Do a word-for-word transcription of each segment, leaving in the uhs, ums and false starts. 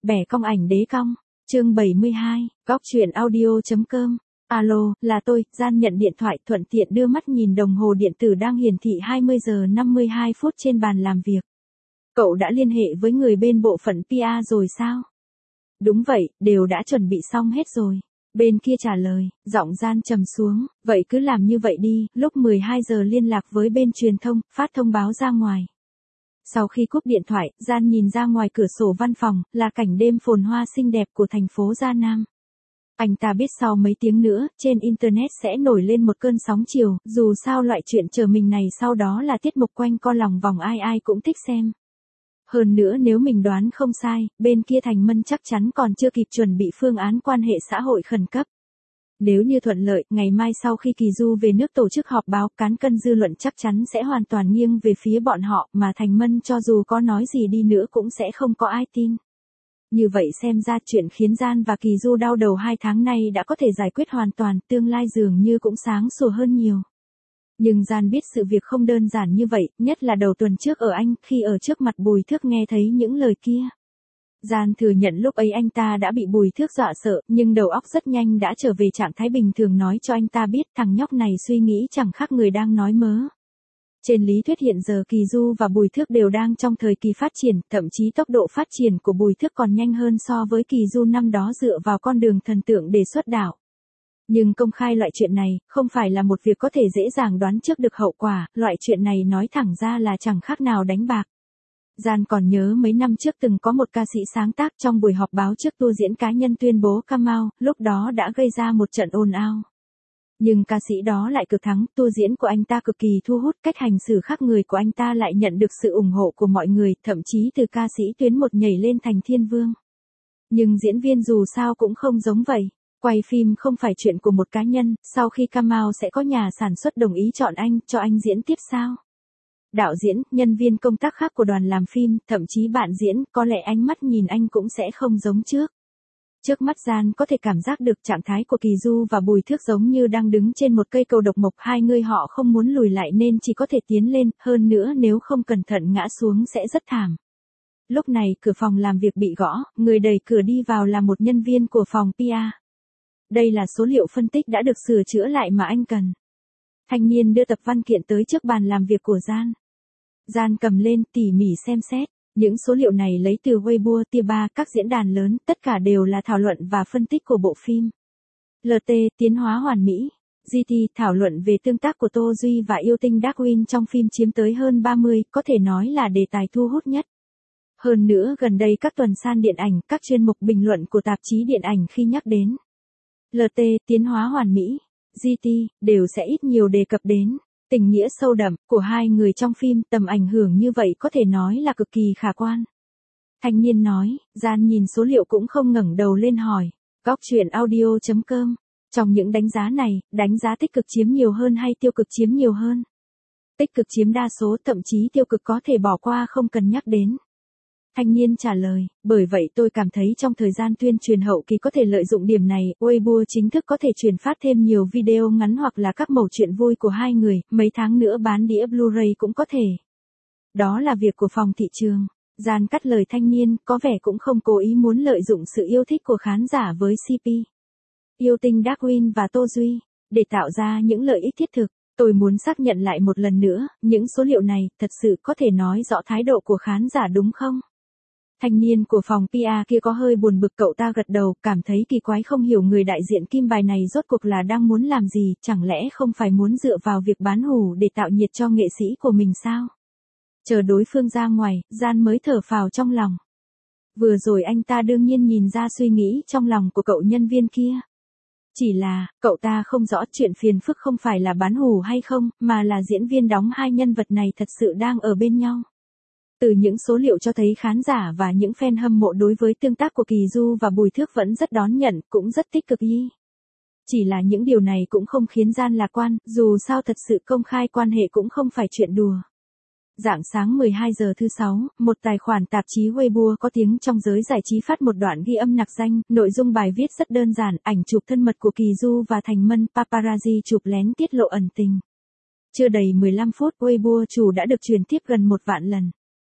bẻ cong ảnh đế cong. Chương bảy mươi hai, góc truyện audio.com. Alo, là tôi. Gian nhận điện thoại, thuận tiện đưa mắt nhìn đồng hồ điện tử đang hiển thị hai mươi giờ năm mươi hai phút trên bàn làm việc. Cậu đã liên hệ với người bên bộ phận pê e rồi sao? Đúng vậy, đều đã chuẩn bị xong hết rồi. Bên kia trả lời, giọng Gian trầm xuống, vậy cứ làm như vậy đi, lúc mười hai giờ liên lạc với bên truyền thông, phát thông báo ra ngoài. Sau khi cúp điện thoại, Gian nhìn ra ngoài cửa sổ văn phòng, là cảnh đêm phồn hoa xinh đẹp của thành phố Gia Nam. Anh ta biết sau mấy tiếng nữa, trên Internet sẽ nổi lên một cơn sóng chiều, dù sao loại chuyện chờ mình này sau đó là tiết mục quanh co lòng vòng ai ai cũng thích xem. Hơn nữa nếu mình đoán không sai, bên kia Thành Mân chắc chắn còn chưa kịp chuẩn bị phương án quan hệ xã hội khẩn cấp. Nếu như thuận lợi, ngày mai sau khi Kỳ Du về nước tổ chức họp báo, cán cân dư luận chắc chắn sẽ hoàn toàn nghiêng về phía bọn họ, mà Thành Mân cho dù có nói gì đi nữa cũng sẽ không có ai tin. Như vậy xem ra chuyện khiến Gian và Kỳ Du đau đầu hai tháng nay đã có thể giải quyết hoàn toàn, tương lai dường như cũng sáng sủa hơn nhiều. Nhưng Gian biết sự việc không đơn giản như vậy, nhất là đầu tuần trước ở Anh, khi ở trước mặt Bùi Thước nghe thấy những lời kia. Gian thừa nhận lúc ấy anh ta đã bị Bùi Thước dọa sợ, nhưng đầu óc rất nhanh đã trở về trạng thái bình thường, nói cho anh ta biết thằng nhóc này suy nghĩ chẳng khác người đang nói mớ. Trên lý thuyết hiện giờ Kỳ Du và Bùi Thước đều đang trong thời kỳ phát triển, thậm chí tốc độ phát triển của Bùi Thước còn nhanh hơn so với Kỳ Du năm đó dựa vào con đường thần tượng để xuất đạo. Nhưng công khai loại chuyện này, không phải là một việc có thể dễ dàng đoán trước được hậu quả, loại chuyện này nói thẳng ra là chẳng khác nào đánh bạc. Gian còn nhớ mấy năm trước từng có một ca sĩ sáng tác trong buổi họp báo trước tour diễn cá nhân tuyên bố come out, lúc đó đã gây ra một trận ồn ào. Nhưng ca sĩ đó lại cực thắng, tour diễn của anh ta cực kỳ thu hút, cách hành xử khác người của anh ta lại nhận được sự ủng hộ của mọi người, thậm chí từ ca sĩ tuyến một nhảy lên thành thiên vương. Nhưng diễn viên dù sao cũng không giống vậy. Quay phim không phải chuyện của một cá nhân, sau khi come out sẽ có nhà sản xuất đồng ý chọn anh, cho anh diễn tiếp sao? Đạo diễn, nhân viên công tác khác của đoàn làm phim, thậm chí bạn diễn, có lẽ ánh mắt nhìn anh cũng sẽ không giống trước. Trước mắt Gian có thể cảm giác được trạng thái của Kỳ Du và Bùi Thước giống như đang đứng trên một cây cầu độc mộc, hai người họ không muốn lùi lại nên chỉ có thể tiến lên, hơn nữa nếu không cẩn thận ngã xuống sẽ rất thảm. Lúc này cửa phòng làm việc bị gõ, người đẩy cửa đi vào là một nhân viên của phòng pê e. Đây là số liệu phân tích đã được sửa chữa lại mà anh cần. Thanh niên đưa tập văn kiện tới trước bàn làm việc của Gian. Gian cầm lên tỉ mỉ xem xét. Những số liệu này lấy từ Weibo, Tia ba, các diễn đàn lớn, tất cả đều là thảo luận và phân tích của bộ phim. lờ tê, tiến hóa hoàn mỹ. giê tê, thảo luận về tương tác của Tô Duy và yêu tinh Darkwing trong phim chiếm tới hơn ba mươi, có thể nói là đề tài thu hút nhất. Hơn nữa gần đây các tuần san điện ảnh, các chuyên mục bình luận của tạp chí điện ảnh khi nhắc đến lờ tê, tiến hóa hoàn mỹ, giê tê, đều sẽ ít nhiều đề cập đến tình nghĩa sâu đậm của hai người trong phim, tầm ảnh hưởng như vậy có thể nói là cực kỳ khả quan. Thanh niên nói, Gian nhìn số liệu cũng không ngẩng đầu lên hỏi, góc truyện audio.com, trong những đánh giá này, đánh giá tích cực chiếm nhiều hơn hay tiêu cực chiếm nhiều hơn? Tích cực chiếm đa số, thậm chí tiêu cực có thể bỏ qua không cần nhắc đến. Thanh niên trả lời, bởi vậy tôi cảm thấy trong thời gian tuyên truyền hậu kỳ có thể lợi dụng điểm này, Weibo chính thức có thể truyền phát thêm nhiều video ngắn hoặc là các mẩu chuyện vui của hai người, mấy tháng nữa bán đĩa Blu-ray cũng có thể. Đó là việc của phòng thị trường. Gian cắt lời thanh niên, có vẻ cũng không cố ý muốn lợi dụng sự yêu thích của khán giả với xê pê. Yêu tinh Darkwing và Tô Duy, để tạo ra những lợi ích thiết thực. Tôi muốn xác nhận lại một lần nữa, những số liệu này, thật sự có thể nói rõ thái độ của khán giả đúng không? Thanh niên của phòng pê e kia có hơi buồn bực, cậu ta gật đầu, cảm thấy kỳ quái không hiểu người đại diện kim bài này rốt cuộc là đang muốn làm gì, chẳng lẽ không phải muốn dựa vào việc bán hủ để tạo nhiệt cho nghệ sĩ của mình sao? Chờ đối phương ra ngoài, Gian mới thở phào trong lòng. Vừa rồi anh ta đương nhiên nhìn ra suy nghĩ trong lòng của cậu nhân viên kia. Chỉ là, cậu ta không rõ chuyện phiền phức không phải là bán hủ hay không, mà là diễn viên đóng hai nhân vật này thật sự đang ở bên nhau. Từ những số liệu cho thấy khán giả và những fan hâm mộ đối với tương tác của Kỳ Du và Bùi Thước vẫn rất đón nhận, cũng rất tích cực y. Chỉ là những điều này cũng không khiến Gian lạc quan, dù sao thật sự công khai quan hệ cũng không phải chuyện đùa. Rạng sáng mười hai giờ thứ sáu, một tài khoản tạp chí Weibo có tiếng trong giới giải trí phát một đoạn ghi âm nặc danh, nội dung bài viết rất đơn giản, ảnh chụp thân mật của Kỳ Du và Thành Mân, paparazzi chụp lén tiết lộ ẩn tình. Chưa đầy mười lăm phút, Weibo chủ đã được truyền tiếp gần một vạn lần.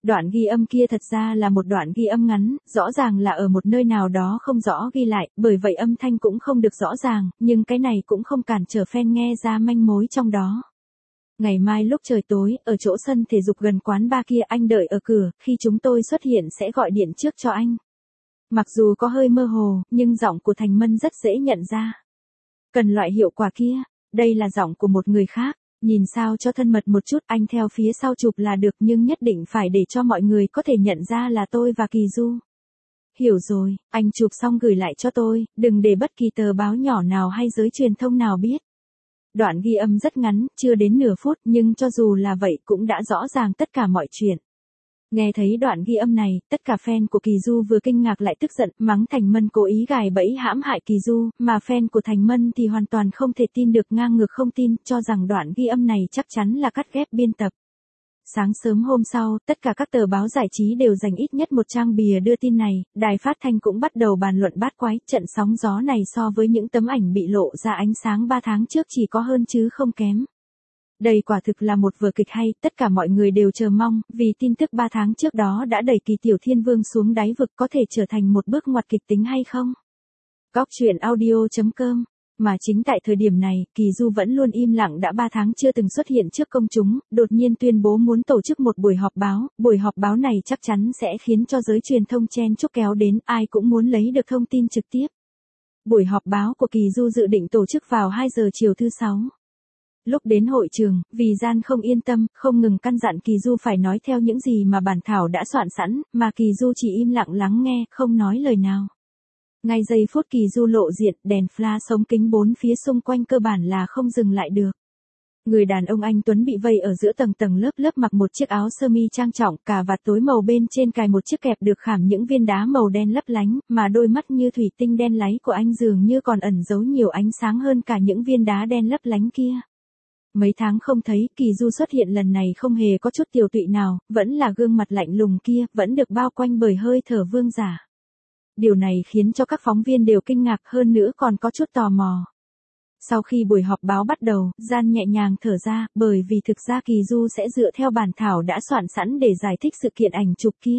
Đoạn ghi âm kia thật ra là một đoạn ghi âm ngắn, rõ ràng là ở một nơi nào đó không rõ ghi lại, bởi vậy âm thanh cũng không được rõ ràng, nhưng cái này cũng không cản trở fan nghe ra manh mối trong đó. Ngày mai lúc trời tối, ở chỗ sân thể dục gần quán bar kia anh đợi ở cửa, khi chúng tôi xuất hiện sẽ gọi điện trước cho anh. Mặc dù có hơi mơ hồ, nhưng giọng của Thành Mân rất dễ nhận ra. Cần loại hiệu quả kia, đây là giọng của một người khác. Nhìn sao cho thân mật một chút, anh theo phía sau chụp là được, nhưng nhất định phải để cho mọi người có thể nhận ra là tôi và Kỳ Du. Hiểu rồi, anh chụp xong gửi lại cho tôi, đừng để bất kỳ tờ báo nhỏ nào hay giới truyền thông nào biết. Đoạn ghi âm rất ngắn, chưa đến nửa phút, nhưng cho dù là vậy cũng đã rõ ràng tất cả mọi chuyện. Nghe thấy đoạn ghi âm này, tất cả fan của Kỳ Du vừa kinh ngạc lại tức giận, mắng Thành Mân cố ý gài bẫy hãm hại Kỳ Du, mà fan của Thành Mân thì hoàn toàn không thể tin được, ngang ngược không tin, cho rằng đoạn ghi âm này chắc chắn là cắt ghép biên tập. Sáng sớm hôm sau, tất cả các tờ báo giải trí đều dành ít nhất một trang bìa đưa tin này, đài phát thanh cũng bắt đầu bàn luận bát quái, trận sóng gió này so với những tấm ảnh bị lộ ra ánh sáng ba tháng trước chỉ có hơn chứ không kém. Đây quả thực là một vở kịch hay, tất cả mọi người đều chờ mong, vì tin tức ba tháng trước đó đã đẩy Kỳ Tiểu Thiên Vương xuống đáy vực, có thể trở thành một bước ngoặt kịch tính hay không? Góc truyện audio chấm com. Mà chính tại thời điểm này, Kỳ Du vẫn luôn im lặng đã ba tháng chưa từng xuất hiện trước công chúng, đột nhiên tuyên bố muốn tổ chức một buổi họp báo, buổi họp báo này chắc chắn sẽ khiến cho giới truyền thông chen chúc kéo đến, ai cũng muốn lấy được thông tin trực tiếp. Buổi họp báo của Kỳ Du dự định tổ chức vào hai giờ chiều thứ sáu. Lúc đến hội trường, vì Gian không yên tâm, không ngừng căn dặn Kỳ Du phải nói theo những gì mà bản thảo đã soạn sẵn, mà Kỳ Du chỉ im lặng lắng nghe, không nói lời nào. Ngay giây phút Kỳ Du lộ diện, đèn flash sống kính bốn phía xung quanh cơ bản là không dừng lại được. Người đàn ông anh Tuấn bị vây ở giữa tầng tầng lớp lớp, mặc một chiếc áo sơ mi trang trọng, cà vạt tối màu bên trên cài một chiếc kẹp được khảm những viên đá màu đen lấp lánh, mà đôi mắt như thủy tinh đen láy của anh dường như còn ẩn giấu nhiều ánh sáng hơn cả những viên đá đen lấp lánh kia. Mấy tháng không thấy, Kỳ Du xuất hiện lần này không hề có chút tiều tụy nào, vẫn là gương mặt lạnh lùng kia, vẫn được bao quanh bởi hơi thở vương giả. Điều này khiến cho các phóng viên đều kinh ngạc, hơn nữa còn có chút tò mò. Sau khi buổi họp báo bắt đầu, Gian nhẹ nhàng thở ra, bởi vì thực ra Kỳ Du sẽ dựa theo bản thảo đã soạn sẵn để giải thích sự kiện ảnh chụp kia.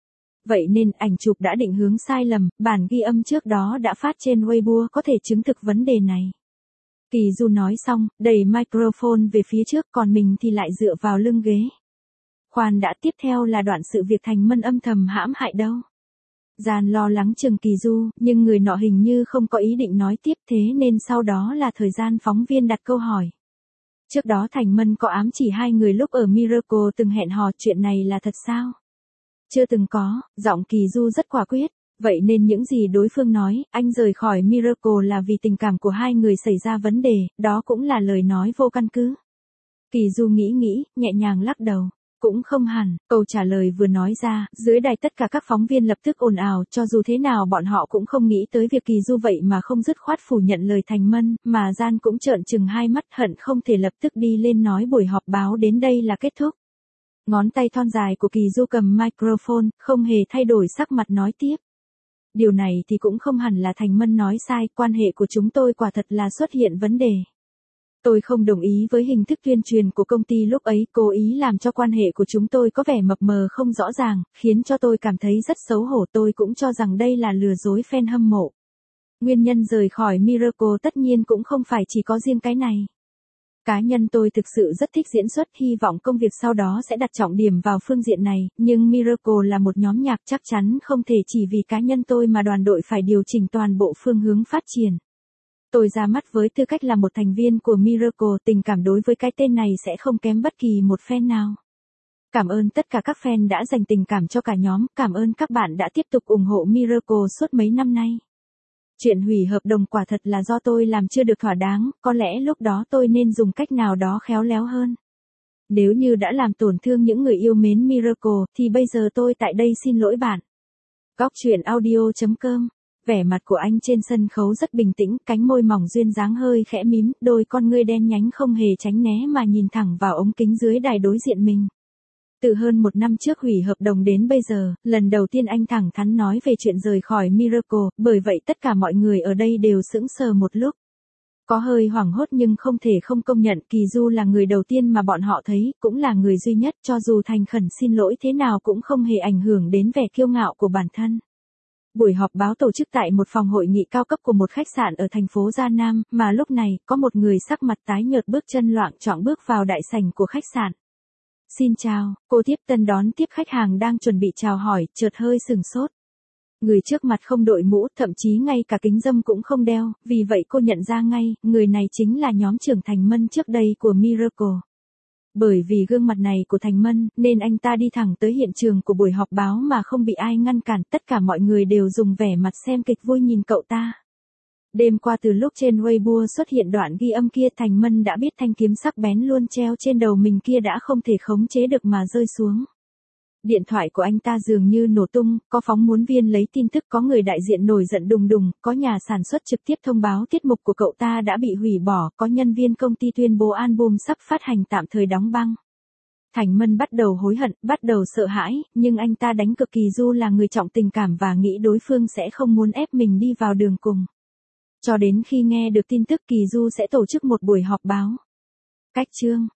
Vậy nên ảnh chụp đã định hướng sai lầm, bản ghi âm trước đó đã phát trên Weibo có thể chứng thực vấn đề này. Kỳ Du nói xong, đẩy microphone về phía trước, còn mình thì lại dựa vào lưng ghế. Khoan đã, tiếp theo là đoạn sự việc Thành Mân âm thầm hãm hại đâu. Gian lo lắng chừng Kỳ Du, nhưng người nọ hình như không có ý định nói tiếp, thế nên sau đó là thời gian phóng viên đặt câu hỏi. Trước đó Thành Mân có ám chỉ hai người lúc ở Miracle từng hẹn hò, chuyện này là thật sao? Chưa từng có, giọng Kỳ Du rất quả quyết. Vậy nên những gì đối phương nói, anh rời khỏi Miracle là vì tình cảm của hai người xảy ra vấn đề, đó cũng là lời nói vô căn cứ. Kỳ Du nghĩ nghĩ, nhẹ nhàng lắc đầu. Cũng không hẳn, câu trả lời vừa nói ra, dưới đài tất cả các phóng viên lập tức ồn ào, cho dù thế nào bọn họ cũng không nghĩ tới việc Kỳ Du vậy mà không dứt khoát phủ nhận lời Thành Mân, mà Gian cũng trợn trừng hai mắt, hận không thể lập tức đi lên nói buổi họp báo đến đây là kết thúc. Ngón tay thon dài của Kỳ Du cầm microphone, không hề thay đổi sắc mặt nói tiếp. Điều này thì cũng không hẳn là Thành Mân nói sai, quan hệ của chúng tôi quả thật là xuất hiện vấn đề. Tôi không đồng ý với hình thức tuyên truyền của công ty lúc ấy, cố ý làm cho quan hệ của chúng tôi có vẻ mập mờ không rõ ràng, khiến cho tôi cảm thấy rất xấu hổ. Tôi cũng cho rằng đây là lừa dối fan hâm mộ. Nguyên nhân rời khỏi Miracle tất nhiên cũng không phải chỉ có riêng cái này. Cá nhân tôi thực sự rất thích diễn xuất, hy vọng công việc sau đó sẽ đặt trọng điểm vào phương diện này, nhưng Miracle là một nhóm nhạc, chắc chắn không thể chỉ vì cá nhân tôi mà đoàn đội phải điều chỉnh toàn bộ phương hướng phát triển. Tôi ra mắt với tư cách là một thành viên của Miracle, tình cảm đối với cái tên này sẽ không kém bất kỳ một fan nào. Cảm ơn tất cả các fan đã dành tình cảm cho cả nhóm, cảm ơn các bạn đã tiếp tục ủng hộ Miracle suốt mấy năm nay. Chuyện hủy hợp đồng quả thật là do tôi làm chưa được thỏa đáng, có lẽ lúc đó tôi nên dùng cách nào đó khéo léo hơn. Nếu như đã làm tổn thương những người yêu mến Miracle, thì bây giờ tôi tại đây xin lỗi bạn. Góc truyện audio chấm com. Vẻ mặt của anh trên sân khấu rất bình tĩnh, cánh môi mỏng duyên dáng hơi khẽ mím, đôi con ngươi đen nhánh không hề tránh né mà nhìn thẳng vào ống kính dưới đài đối diện mình. Từ hơn một năm trước hủy hợp đồng đến bây giờ, lần đầu tiên anh thẳng thắn nói về chuyện rời khỏi Miracle, bởi vậy tất cả mọi người ở đây đều sững sờ một lúc. Có hơi hoảng hốt nhưng không thể không công nhận Kỳ Du là người đầu tiên mà bọn họ thấy, cũng là người duy nhất cho dù thành khẩn xin lỗi thế nào cũng không hề ảnh hưởng đến vẻ kiêu ngạo của bản thân. Buổi họp báo tổ chức tại một phòng hội nghị cao cấp của một khách sạn ở thành phố Gia Nam, mà lúc này, có một người sắc mặt tái nhợt bước chân loạng choạng bước vào đại sảnh của khách sạn. Xin chào, cô tiếp tân đón tiếp khách hàng đang chuẩn bị chào hỏi, chợt hơi sừng sốt. Người trước mặt không đội mũ, thậm chí ngay cả kính râm cũng không đeo, vì vậy cô nhận ra ngay, người này chính là nhóm trưởng Thành Mân trước đây của Miracle. Bởi vì gương mặt này của Thành Mân, nên anh ta đi thẳng tới hiện trường của buổi họp báo mà không bị ai ngăn cản, tất cả mọi người đều dùng vẻ mặt xem kịch vui nhìn cậu ta. Đêm qua từ lúc trên Weibo xuất hiện đoạn ghi âm kia, Thành Mân đã biết thanh kiếm sắc bén luôn treo trên đầu mình kia đã không thể khống chế được mà rơi xuống. Điện thoại của anh ta dường như nổ tung, có phóng muốn viên lấy tin tức, có người đại diện nổi giận đùng đùng, có nhà sản xuất trực tiếp thông báo tiết mục của cậu ta đã bị hủy bỏ, có nhân viên công ty tuyên bố album sắp phát hành tạm thời đóng băng. Thành Mân bắt đầu hối hận, bắt đầu sợ hãi, nhưng anh ta đánh cực Kỳ Du là người trọng tình cảm và nghĩ đối phương sẽ không muốn ép mình đi vào đường cùng. Cho đến khi nghe được tin tức Kỳ Du sẽ tổ chức một buổi họp báo. Cách chương